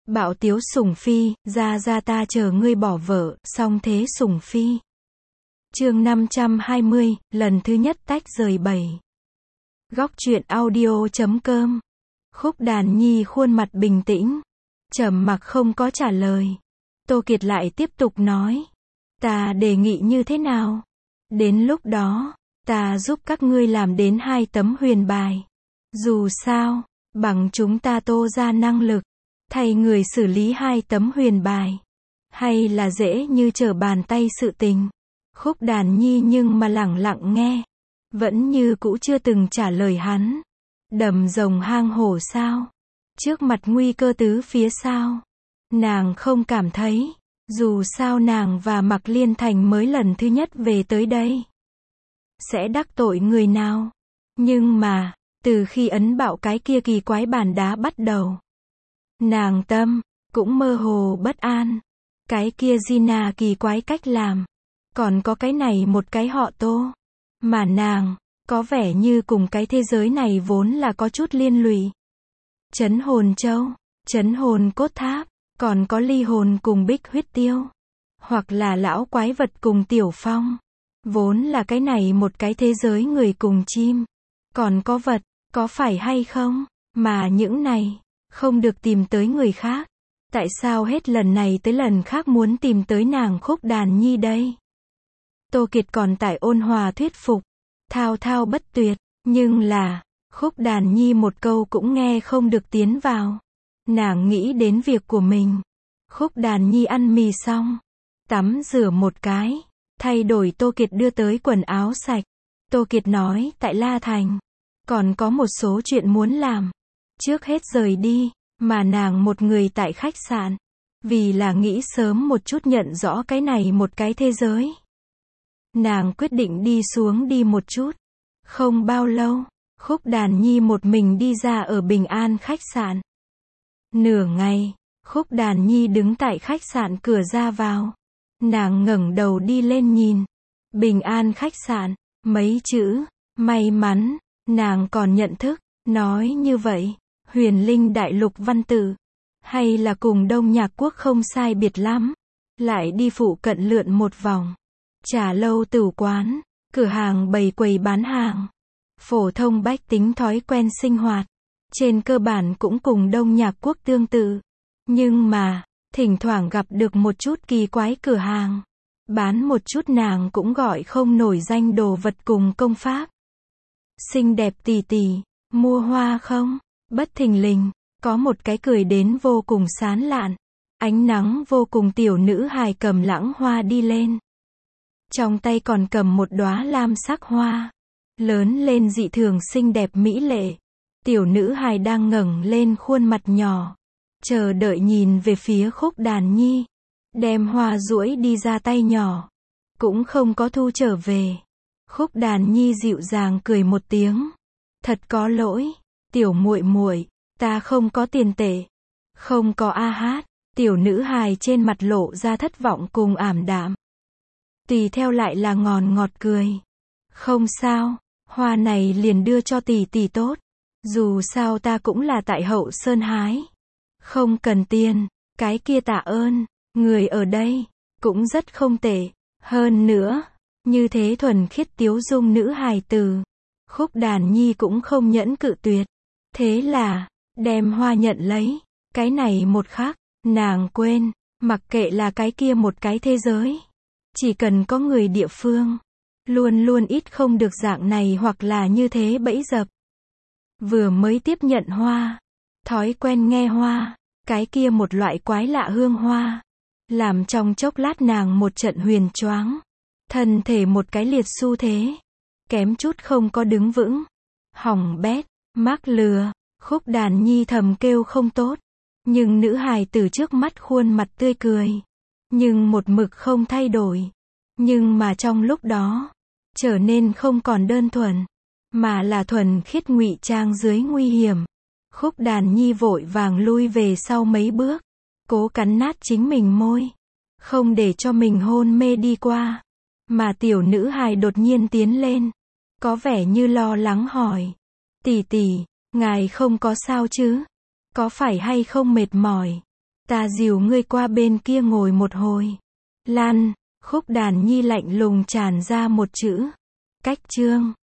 Bạo tiếu sủng phi, ra ta chờ ngươi bỏ vợ, song thế sủng phi. Chương 520, lần thứ nhất tách rời 7. Góc truyện audio.com. Khúc Đàn Nhi khuôn mặt bình tĩnh, trầm mặc không có trả lời. Tô Kiệt lại tiếp tục nói, ta đề nghị như thế nào? Đến lúc đó, ta giúp các ngươi làm đến 2 tấm huyền bài. Dù sao, bằng chúng ta Tô ra năng lực, thay người xử lý 2 tấm huyền bài, hay là dễ như trở bàn tay sự tình. Khúc Đàn Nhi nhưng mà lẳng lặng nghe, vẫn như cũ chưa từng trả lời hắn. Đầm rồng hang hổ sao? Trước mặt nguy cơ tứ phía sao? Nàng không cảm thấy, dù sao nàng và Mạc Liên Thành mới lần thứ nhất về tới đây, sẽ đắc tội người nào. Nhưng mà, từ khi ấn bạo cái kia kỳ quái bàn đá bắt đầu, nàng tâm cũng mơ hồ bất an. Cái kia Gina kỳ quái cách làm, còn có cái này một cái họ Tô, mà nàng có vẻ như cùng cái thế giới này vốn là có chút liên lụy. Trấn hồn châu, trấn hồn cốt tháp, còn có ly hồn cùng bích huyết tiêu, hoặc là lão quái vật cùng Tiểu Phong, vốn là cái này một cái thế giới người cùng chim, còn có vật, có phải hay không? Mà những này không được tìm tới người khác, tại sao hết lần này tới lần khác muốn tìm tới nàng Khúc Đàn Nhi đây? Tô Kiệt còn tại ôn hòa thuyết phục, thao thao bất tuyệt, nhưng là, Khúc Đàn Nhi một câu cũng nghe không được tiến vào. Nàng nghĩ đến việc của mình. Khúc Đàn Nhi ăn mì xong, tắm rửa một cái, thay đổi Tô Kiệt đưa tới quần áo sạch. Tô Kiệt nói tại La Thành, còn có một số chuyện muốn làm. Trước hết rời đi, mà nàng một người tại khách sạn, vì là nghĩ sớm một chút nhận rõ cái này một cái thế giới. Nàng quyết định đi xuống đi một chút. Không bao lâu, Khúc Đàn Nhi một mình đi ra ở Bình An khách sạn. Nửa ngày, Khúc Đàn Nhi đứng tại khách sạn cửa ra vào. Nàng ngẩng đầu đi lên nhìn. Bình An khách sạn, mấy chữ, may mắn, nàng còn nhận thức, nói như vậy, Huyền Linh Đại Lục văn tự, hay là cùng Đông Nhạc Quốc không sai biệt lắm. Lại đi phụ cận lượn một vòng. Trà lâu tử quán, cửa hàng bày quầy bán hàng. Phổ thông bách tính thói quen sinh hoạt, trên cơ bản cũng cùng Đông Nhạc Quốc tương tự. Nhưng mà, thỉnh thoảng gặp được một chút kỳ quái cửa hàng, bán một chút nàng cũng gọi không nổi danh đồ vật cùng công pháp. Xinh đẹp tỷ tỷ, mua hoa không? Bất thình lình, có một cái cười đến vô cùng sán lạn, ánh nắng vô cùng tiểu nữ hài cầm lãng hoa đi lên. Trong tay còn cầm một đóa lam sắc hoa, lớn lên dị thường xinh đẹp mỹ lệ. Tiểu nữ hài đang ngẩng lên khuôn mặt nhỏ, chờ đợi nhìn về phía Khúc Đàn Nhi, đem hoa duỗi đi ra tay nhỏ, cũng không có thu trở về. Khúc Đàn Nhi dịu dàng cười một tiếng, thật có lỗi, tiểu muội muội, ta không có tiền tệ. Không có a hát. Tiểu nữ hài trên mặt lộ ra thất vọng cùng ảm đạm. Tùy theo lại là ngọt cười. Không sao, hoa này liền đưa cho tỷ tỷ tốt. Dù sao ta cũng là tại Hậu Sơn hái. Không cần tiền, cái kia tạ ơn, người ở đây, cũng rất không tệ. Hơn nữa, như thế thuần khiết tiếu dung nữ hài tử, Khúc Đàn Nhi cũng không nhẫn cự tuyệt. Thế là, đem hoa nhận lấy. Cái này một khắc, nàng quên, mặc kệ là cái kia một cái thế giới, chỉ cần có người địa phương, luôn luôn ít không được dạng này hoặc là như thế bẫy dập. Vừa mới tiếp nhận hoa, thói quen nghe hoa, cái kia một loại quái lạ hương hoa, làm trong chốc lát nàng một trận huyền choáng, thân thể một cái liệt xu thế, kém chút không có đứng vững. Hỏng bét, mắc lừa. Khúc Đàn Nhi thầm kêu không tốt, nhưng nữ hài từ trước mắt khuôn mặt tươi cười, nhưng một mực không thay đổi. Nhưng mà trong lúc đó, trở nên không còn đơn thuần, mà là thuần khiết ngụy trang dưới nguy hiểm. Khúc Đàn Nhi vội vàng lui về sau mấy bước, cố cắn nát chính mình môi, không để cho mình hôn mê đi qua. Mà tiểu nữ hài đột nhiên tiến lên, có vẻ như lo lắng hỏi, tỷ tỷ, ngài không có sao chứ? Có phải hay không mệt mỏi? Ta dìu ngươi qua bên kia ngồi một hồi. Lan, khúc đàn nhi lạnh lùng tràn ra một chữ. Cách chương.